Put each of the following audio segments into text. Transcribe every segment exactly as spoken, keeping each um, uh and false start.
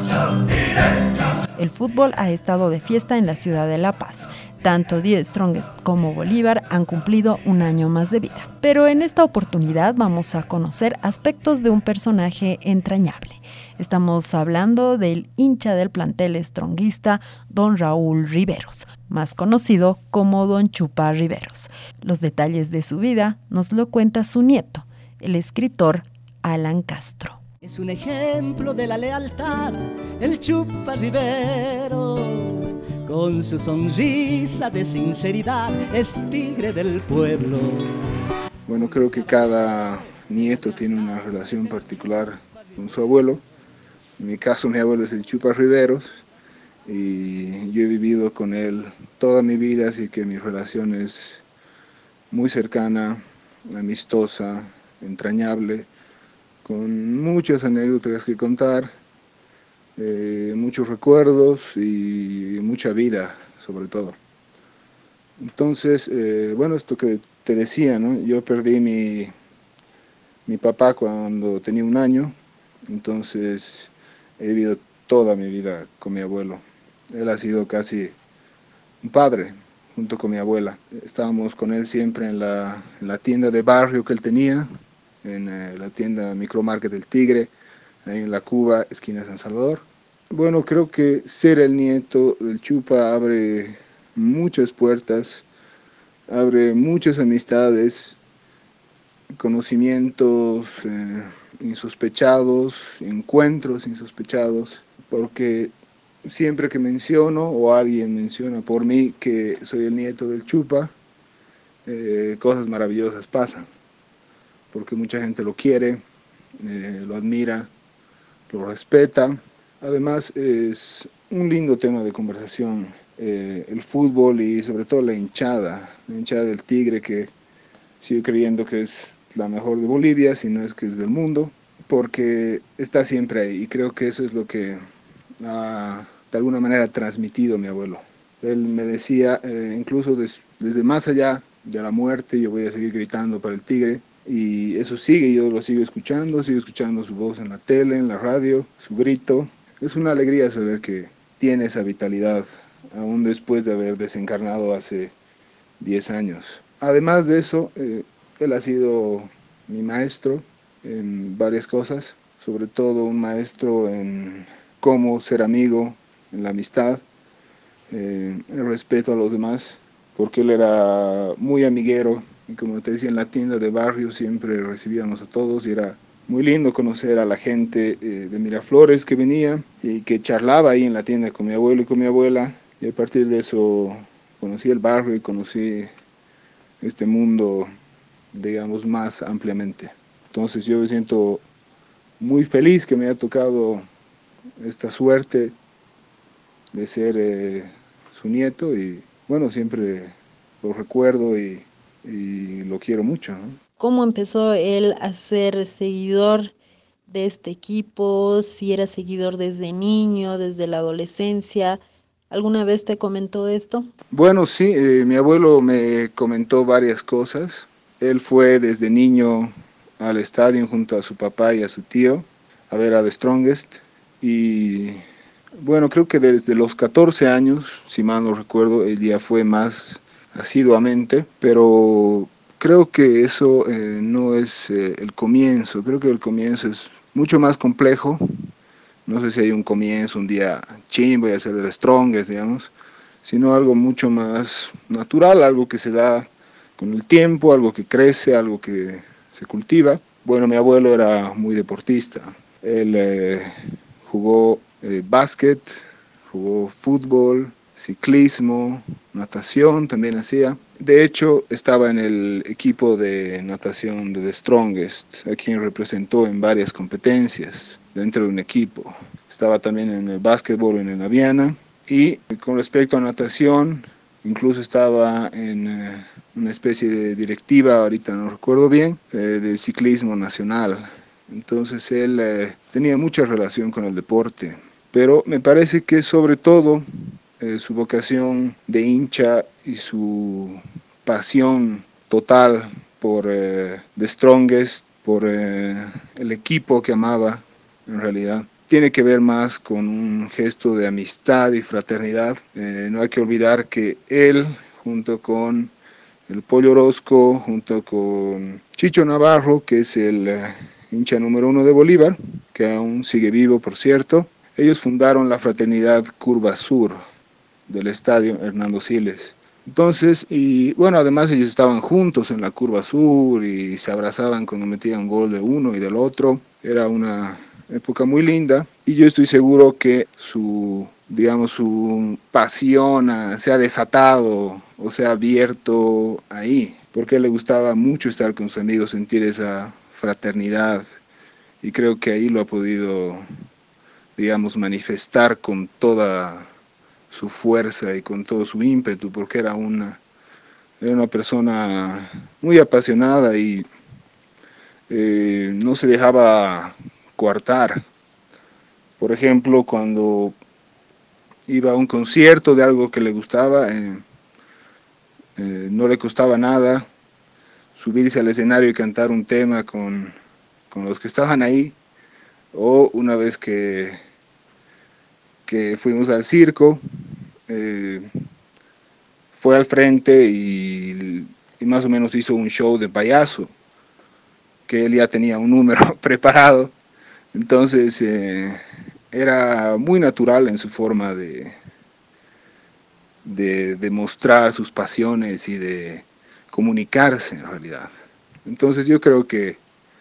El fútbol ha estado de fiesta en la ciudad de La Paz. Tanto The Strongest como Bolívar han cumplido un año más de vida. Pero en esta oportunidad vamos a conocer aspectos de un personaje entrañable. Estamos hablando del hincha del plantel stronguista, don Raúl Riveros, más conocido como don Chupa Riveros. Los detalles de su vida nos lo cuenta su nieto, el escritor Alan Castro. Es un ejemplo de la lealtad, el Chupa Riveros, con su sonrisa de sinceridad, es tigre del pueblo. Bueno, creo que cada nieto tiene una relación particular con su abuelo. En mi caso, mi abuelo es el Chupa Riveros y yo he vivido con él toda mi vida, así que mi relación es muy cercana, amistosa, entrañable, con muchas anécdotas que contar, eh, muchos recuerdos y mucha vida, sobre todo. Entonces, eh, bueno, esto que te decía, ¿no? Yo perdí mi, mi papá cuando tenía un año, entonces he vivido toda mi vida con mi abuelo. Él ha sido casi un padre, junto con mi abuela. Estábamos con él siempre en la, en la tienda de barrio que él tenía, en eh, la tienda Micromarket del Tigre, ahí en la Cuba, esquina San Salvador. Bueno, creo que ser el nieto del Chupa abre muchas puertas, abre muchas amistades, conocimientos eh, insospechados, encuentros insospechados, porque siempre que menciono o alguien menciona por mí que soy el nieto del Chupa, eh, cosas maravillosas pasan, porque mucha gente lo quiere, eh, lo admira, lo respeta. Además es un lindo tema de conversación, eh, el fútbol y sobre todo la hinchada, la hinchada del Tigre, que sigo creyendo que es la mejor de Bolivia, si no es que es del mundo, porque está siempre ahí y creo que eso es lo que ha de alguna manera transmitido mi abuelo. Él me decía, eh, incluso des, desde más allá de la muerte, yo voy a seguir gritando para el Tigre, y eso sigue, yo lo sigo escuchando, sigo escuchando su voz en la tele, en la radio, su grito. Es una alegría saber que tiene esa vitalidad, aún después de haber desencarnado hace diez años. Además de eso, eh, él ha sido mi maestro en varias cosas, sobre todo un maestro en cómo ser amigo, en la amistad, eh, el respeto a los demás, porque él era muy amiguero y como te decía, en la tienda de barrio siempre recibíamos a todos y era muy lindo conocer a la gente eh, de Miraflores que venía y que charlaba ahí en la tienda con mi abuelo y con mi abuela, y a partir de eso conocí el barrio y conocí este mundo, digamos, más ampliamente. Entonces yo me siento muy feliz que me haya tocado esta suerte de ser eh, su nieto y bueno, siempre lo recuerdo y, y lo quiero mucho, ¿no? ¿Cómo empezó él a ser seguidor de este equipo? Si era seguidor desde niño, desde la adolescencia. ¿Alguna vez te comentó esto? Bueno, sí, eh, mi abuelo me comentó varias cosas. Él fue desde niño al estadio junto a su papá y a su tío a ver a The Strongest y bueno, creo que desde los catorce años, si mal no recuerdo, él ya fue más asiduamente, pero creo que eso eh, no es eh, el comienzo, creo que el comienzo es mucho más complejo. No sé si hay un comienzo, un día ching, voy a ser The Strongest, digamos, sino algo mucho más natural, algo que se da con el tiempo, algo que crece, algo que se cultiva. Bueno, mi abuelo era muy deportista, él eh, jugó eh, básquet, jugó fútbol, ciclismo, natación también hacía. De hecho, estaba en el equipo de natación de The Strongest, a quien representó en varias competencias dentro de un equipo. Estaba también en el básquetbol en el Naviana. Y con respecto a natación, incluso estaba en eh, una especie de directiva, ahorita no recuerdo bien, eh, del ciclismo nacional. Entonces él eh, tenía mucha relación con el deporte, pero me parece que sobre todo eh, su vocación de hincha y su pasión total por eh, The Strongest, por eh, el equipo que amaba en realidad, tiene que ver más con un gesto de amistad y fraternidad. Eh, no hay que olvidar que él, junto con el Pollo Orozco, junto con Chicho Navarro, que es el eh, hincha número uno de Bolívar, que aún sigue vivo, por cierto, ellos fundaron la fraternidad Curva Sur del estadio Hernando Siles. Entonces, y bueno, además ellos estaban juntos en la Curva Sur y se abrazaban cuando metían gol de uno y del otro. Era una época muy linda y yo estoy seguro que su, digamos, su pasión se ha desatado o se ha abierto ahí, porque le gustaba mucho estar con sus amigos, sentir esa fraternidad, y creo que ahí lo ha podido, digamos, manifestar con toda su fuerza y con todo su ímpetu, porque era una, era una persona muy apasionada y eh, no se dejaba coartar. Por ejemplo, cuando iba a un concierto de algo que le gustaba, eh, eh, no le costaba nada subirse al escenario y cantar un tema con, con los que estaban ahí. O una vez que, que fuimos al circo, eh, fue al frente y, y más o menos hizo un show de payaso, que él ya tenía un número preparado. Entonces eh, era muy natural en su forma de, de, de mostrar sus pasiones y de comunicarse en realidad. Entonces yo creo que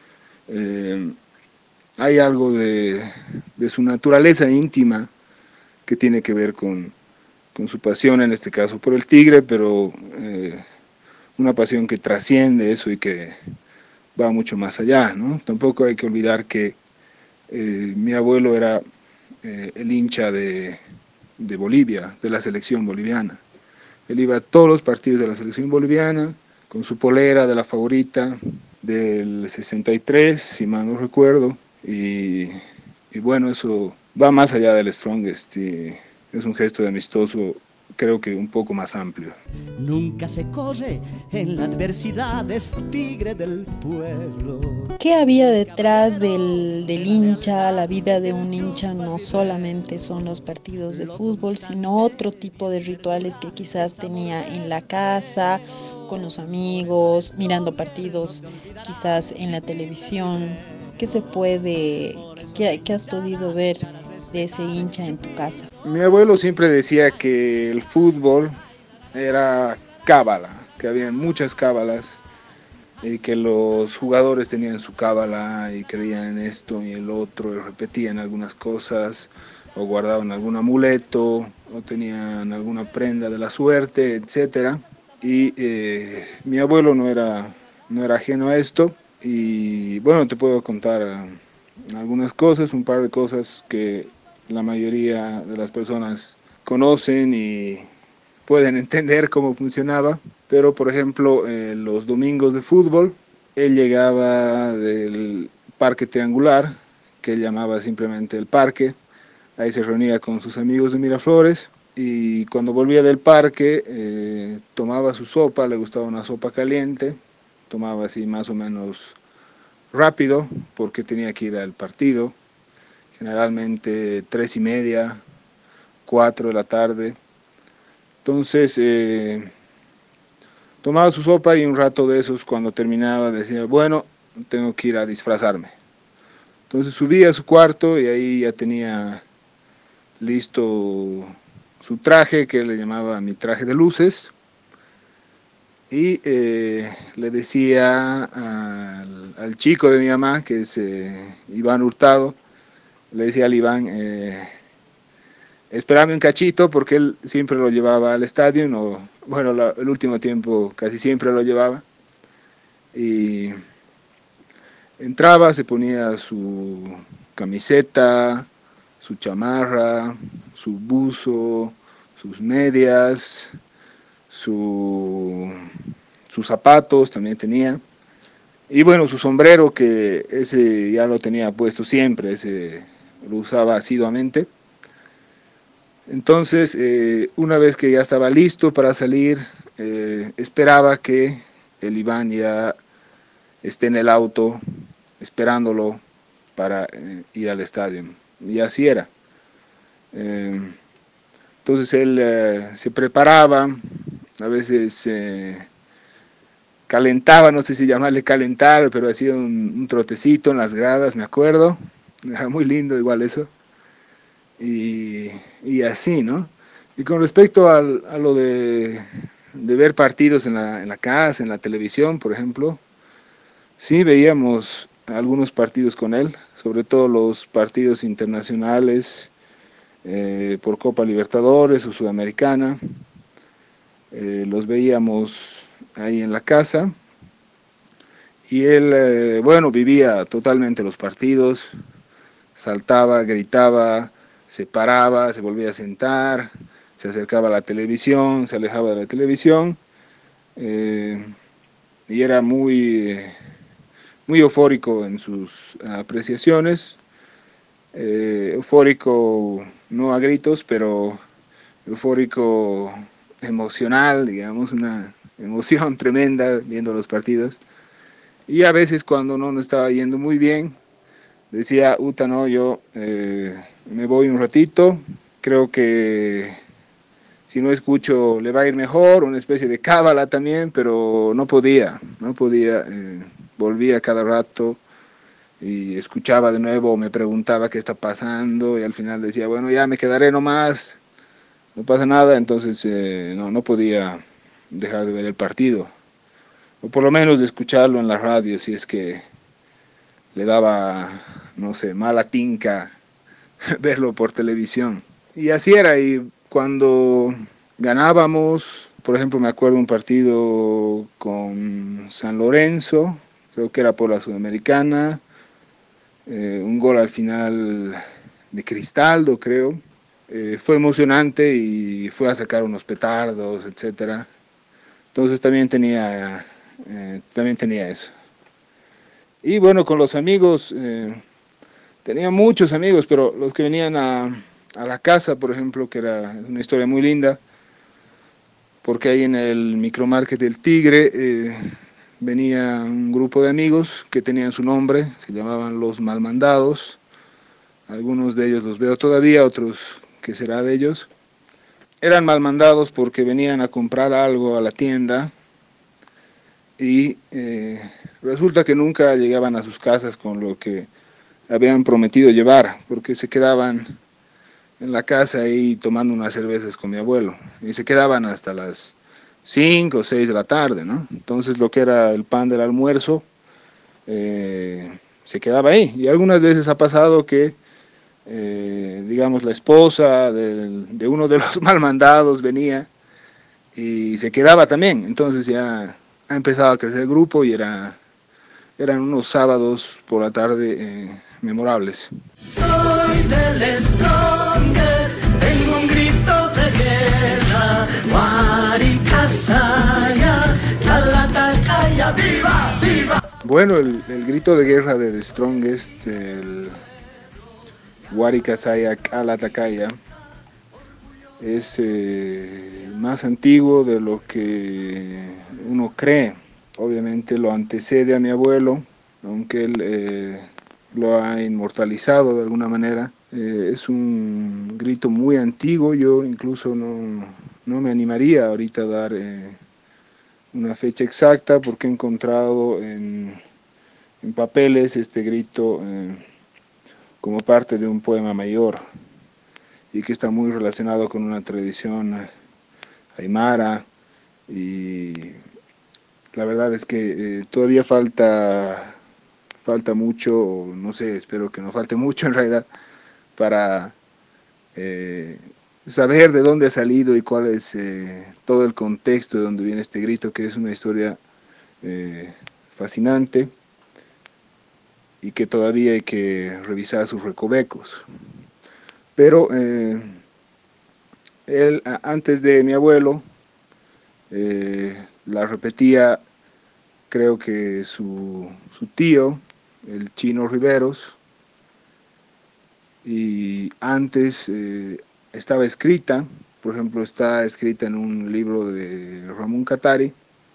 eh, hay algo de, de su naturaleza íntima que tiene que ver con, con su pasión, en este caso por el Tigre, pero eh, una pasión que trasciende eso y que va mucho más allá, ¿no? Tampoco hay que olvidar que eh, mi abuelo era eh, el hincha de, de Bolivia, de la selección boliviana. Él iba a todos los partidos de la selección boliviana con su polera de la favorita del sesenta y tres, si mal no recuerdo, y, y bueno, eso va más allá del Strongest y es un gesto de amistoso, creo que un poco más amplio. Nunca se corre en la adversidad, es tigre del pueblo. ¿Qué había detrás del, del hincha? La vida de un hincha no solamente son los partidos de fútbol, sino otro tipo de rituales que quizás tenía en la casa, con los amigos, mirando partidos quizás en la televisión. ¿Qué se puede, qué, qué has podido ver de ese hincha en tu casa? Mi abuelo siempre decía que el fútbol era cábala, que había muchas cábalas y que los jugadores tenían su cábala y creían en esto y el otro y repetían algunas cosas o guardaban algún amuleto o tenían alguna prenda de la suerte, etcétera. Y eh, mi abuelo no era, no era ajeno a esto y bueno, te puedo contar algunas cosas, un par de cosas que la mayoría de las personas conocen y pueden entender cómo funcionaba, pero por ejemplo eh, los domingos de fútbol él llegaba del parque triangular, que él llamaba simplemente el parque, ahí se reunía con sus amigos de Miraflores y cuando volvía del parque eh, tomaba su sopa, le gustaba una sopa caliente, tomaba así más o menos rápido porque tenía que ir al partido, generalmente tres y media, cuatro de la tarde. Entonces eh, tomaba su sopa y un rato de esos cuando terminaba decía, bueno, tengo que ir a disfrazarme. Entonces subía a su cuarto y ahí ya tenía listo su traje, que le llamaba mi traje de luces, y eh, le decía al, al chico de mi mamá, que es eh, Iván Hurtado, le decía al Iván, eh, espérame un cachito, porque él siempre lo llevaba al estadio, no, bueno, la, el último tiempo casi siempre lo llevaba, y entraba, se ponía su camiseta, su chamarra, su buzo, sus medias, su, sus zapatos también tenía, y bueno, su sombrero, que ese ya lo tenía puesto siempre, ese lo usaba asiduamente. Entonces, eh, una vez que ya estaba listo para salir, eh, esperaba que el Iván ya esté en el auto esperándolo para eh, ir al estadio. y así era. Eh, entonces él eh, se preparaba, a veces eh, calentaba, no sé si llamarle calentar, pero hacía un, un trotecito en las gradas, me acuerdo, era muy lindo igual eso, y, y así, ¿no? Y con respecto al, a lo de, de ver partidos en la, en la casa, en la televisión, por ejemplo, sí veíamos algunos partidos con él, sobre todo los partidos internacionales, eh, por Copa Libertadores o Sudamericana, eh, los veíamos ahí en la casa, y él, eh, bueno, vivía totalmente los partidos, saltaba, gritaba, se paraba, se volvía a sentar, se acercaba a la televisión, se alejaba de la televisión, eh, y era muy, muy eufórico en sus apreciaciones, eh, eufórico no a gritos, pero eufórico emocional, digamos, una emoción tremenda viendo los partidos. Y a veces cuando no nos estaba yendo muy bien, decía, Uta, no, yo eh, me voy un ratito, creo que si no escucho le va a ir mejor, una especie de cábala también, pero no podía, no podía, eh, volvía cada rato y escuchaba de nuevo, me preguntaba qué está pasando y al final decía, bueno, ya me quedaré nomás, no pasa nada, entonces eh, no, no podía dejar de ver el partido, o por lo menos de escucharlo en la radio, si es que le daba, no sé, mala tinca verlo por televisión. Y así era, y cuando ganábamos, por ejemplo, me acuerdo un partido con San Lorenzo, creo que era por la Sudamericana, eh, un gol al final de Cristaldo, creo. Eh, fue emocionante y fue a sacar unos petardos, etcétera. Entonces también tenía, eh, también tenía eso. Y bueno, con los amigos, eh, tenía muchos amigos, pero los que venían a, a la casa, por ejemplo, que era una historia muy linda, porque ahí en el micromarket del Tigre eh, venía un grupo de amigos que tenían su nombre, se llamaban Los Malmandados. Algunos de ellos los veo todavía, otros que será de ellos. Eran malmandados porque venían a comprar algo a la tienda y eh, resulta que nunca llegaban a sus casas con lo que habían prometido llevar, porque se quedaban en la casa ahí tomando unas cervezas con mi abuelo, y se quedaban hasta las cinco o seis de la tarde, ¿no? Entonces lo que era el pan del almuerzo eh, se quedaba ahí, y algunas veces ha pasado que, eh, digamos, la esposa de, de uno de los malmandados venía y se quedaba también, entonces ya ha empezado a crecer el grupo y era, eran unos sábados por la tarde eh, memorables. Soy del strongest, tengo un grito de guerra, Warikasaya, Kalatakaya, viva, viva. Bueno, el, el grito de guerra de The Strongest, el Warikasaya Kalatakaya, es eh, más antiguo de lo que uno cree. Obviamente lo antecede a mi abuelo, aunque él eh, lo ha inmortalizado de alguna manera. Eh, es un grito muy antiguo, yo incluso no, no me animaría ahorita a dar eh, una fecha exacta porque he encontrado en, en papeles este grito eh, como parte de un poema mayor y que está muy relacionado con una tradición aymara, y la verdad es que eh, todavía falta falta mucho, no sé, espero que no falte mucho en realidad, para eh, saber de dónde ha salido y cuál es eh, todo el contexto de donde viene este grito, que es una historia eh, fascinante y que todavía hay que revisar sus recovecos. Pero eh, él, antes de mi abuelo, eh, la repetía, creo que su, su tío, el Chino Riveros, y antes eh, estaba escrita, por ejemplo, está escrita en un libro de Ramón Catari,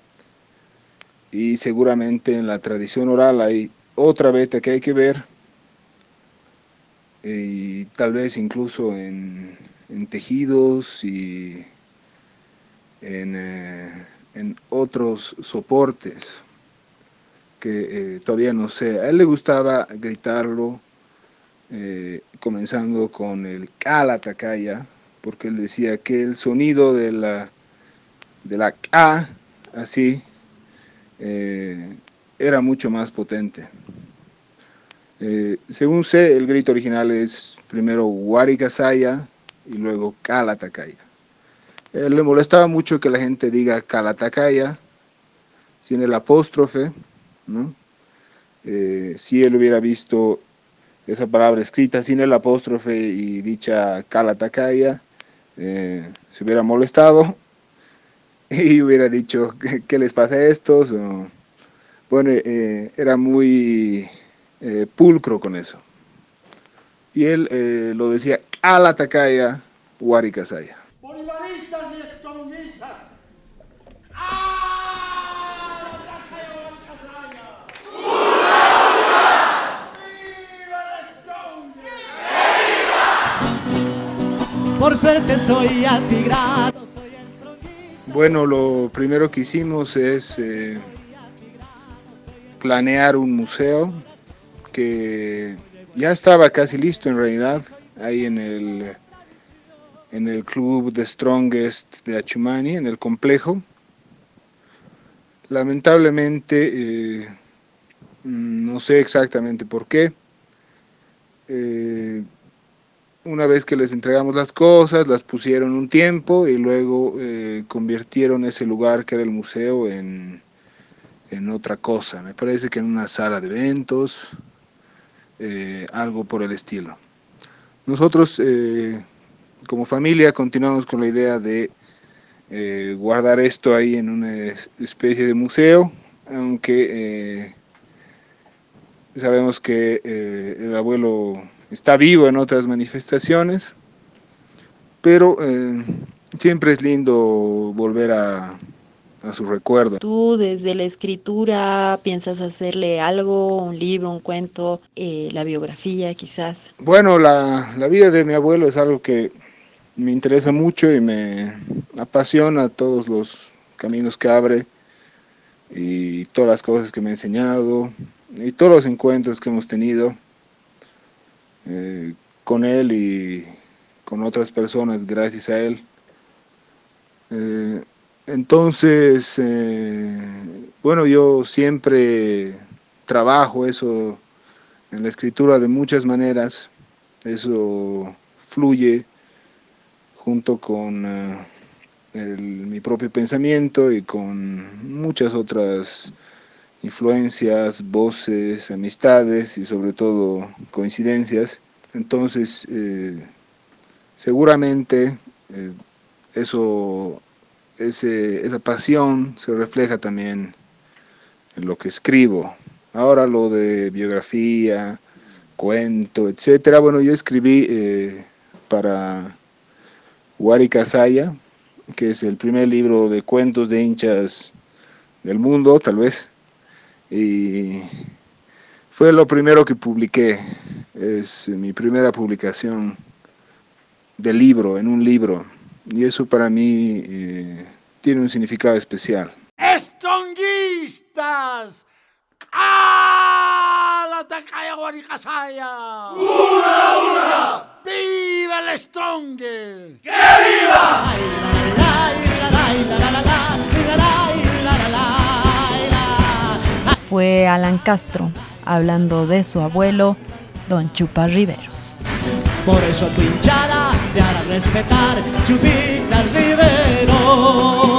y seguramente en la tradición oral hay otra beta que hay que ver, y tal vez incluso en, en tejidos y en, eh, en otros soportes que eh, todavía no sé. A él le gustaba gritarlo, eh, comenzando con el Kala Takaya, porque él decía que el sonido de la, de la K, así, eh, era mucho más potente. Eh, según sé, el grito original es primero Warikasaya y luego Kala Takaya. Eh, le molestaba mucho que la gente diga Kala Takaya sin el apóstrofe, ¿no? Eh, si él hubiera visto esa palabra escrita sin el apóstrofe y dicha Kala Takaya, eh, se hubiera molestado y hubiera dicho, ¿qué, qué les pasa a estos? O, bueno, eh, era muy eh, pulcro con eso. Y él eh, lo decía, Kala Takaya, Warikasaya. Bolivaristas y estronguistas. Por suerte soy atigrado, soy estronguista. Bueno, lo primero que hicimos es eh, planear un museo que ya estaba casi listo en realidad, ahí en el, en el club The Strongest de Achumani, en el complejo. Lamentablemente, eh, no sé exactamente por qué, eh, una vez que les entregamos las cosas, las pusieron un tiempo y luego eh, convirtieron ese lugar que era el museo en, en otra cosa. Me parece que en una sala de eventos, eh, algo por el estilo. Nosotros, eh, como familia, continuamos con la idea de eh, guardar esto ahí en una especie de museo, aunque eh, sabemos que eh, el abuelo está vivo en otras manifestaciones, pero eh, siempre es lindo volver a, a su recuerdo. ¿Tú desde la escritura piensas hacerle algo, un libro, un cuento, eh, la biografía quizás? Bueno, la, la vida de mi abuelo es algo que me interesa mucho y me apasiona, todos los caminos que abre y todas las cosas que me ha enseñado y todos los encuentros que hemos tenido eh, con él y con otras personas gracias a él. Eh, entonces, eh, bueno, yo siempre trabajo eso en la escritura de muchas maneras, eso fluye junto con uh, el, mi propio pensamiento y con muchas otras influencias, voces, amistades y sobre todo coincidencias. Entonces, eh, seguramente eh, eso, ese, esa pasión se refleja también en lo que escribo. Ahora lo de biografía, cuento, etcétera. Bueno, yo escribí eh, para Warikasaya, que es el primer libro de cuentos de hinchas del mundo, tal vez. Y fue lo primero que publiqué, es mi primera publicación de libro, en un libro, y eso para mí eh, tiene un significado especial. ¡Estronguistas! ¡Kala Takaya Warikasaya! ¡Hurra, hurra! ¡Viva el Stronger! ¡Que viva! Fue Alan Castro hablando de su abuelo, don Chupa Riveros. Por eso tu hinchada te hará respetar, Chupita Rivero.